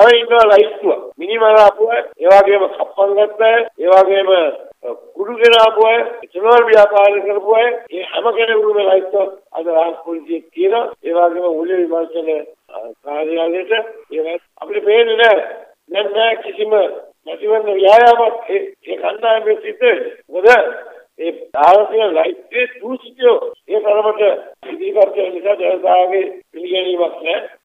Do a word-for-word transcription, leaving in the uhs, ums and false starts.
තව ඉන්නවා ලයිස්තුව. මිනිමර ආපුව, ඒ වගේම කප්පන් ගත්තා, ඒ වගේම කුඩු ගෙන ආපුව, චනෝල් ව්‍යාපාර කරපු අය, ඒ හැම කෙනෙකුම ලයිස්තුව අද රාජ්‍ය පොලිසිය කියනවා. ඒ වගේම උළෙල විමර්ශන කාර්යාලයට ඒක අපිට පේන්නේ නැහැ. දැන් නෑ කිසිම නැතිවන්න ව්‍යායාමයක් ඒ කණ්ඩායමේ සිද්ධ වෙන්නේ. මොකද ඒ ආරක්ෂක ලයිස්තුවේ දූෂිතයෝ ඒ තරමට ඉදිරිපත් කරන නිසා ජනතාවගේ පිළිගැනීමක් නැහැ.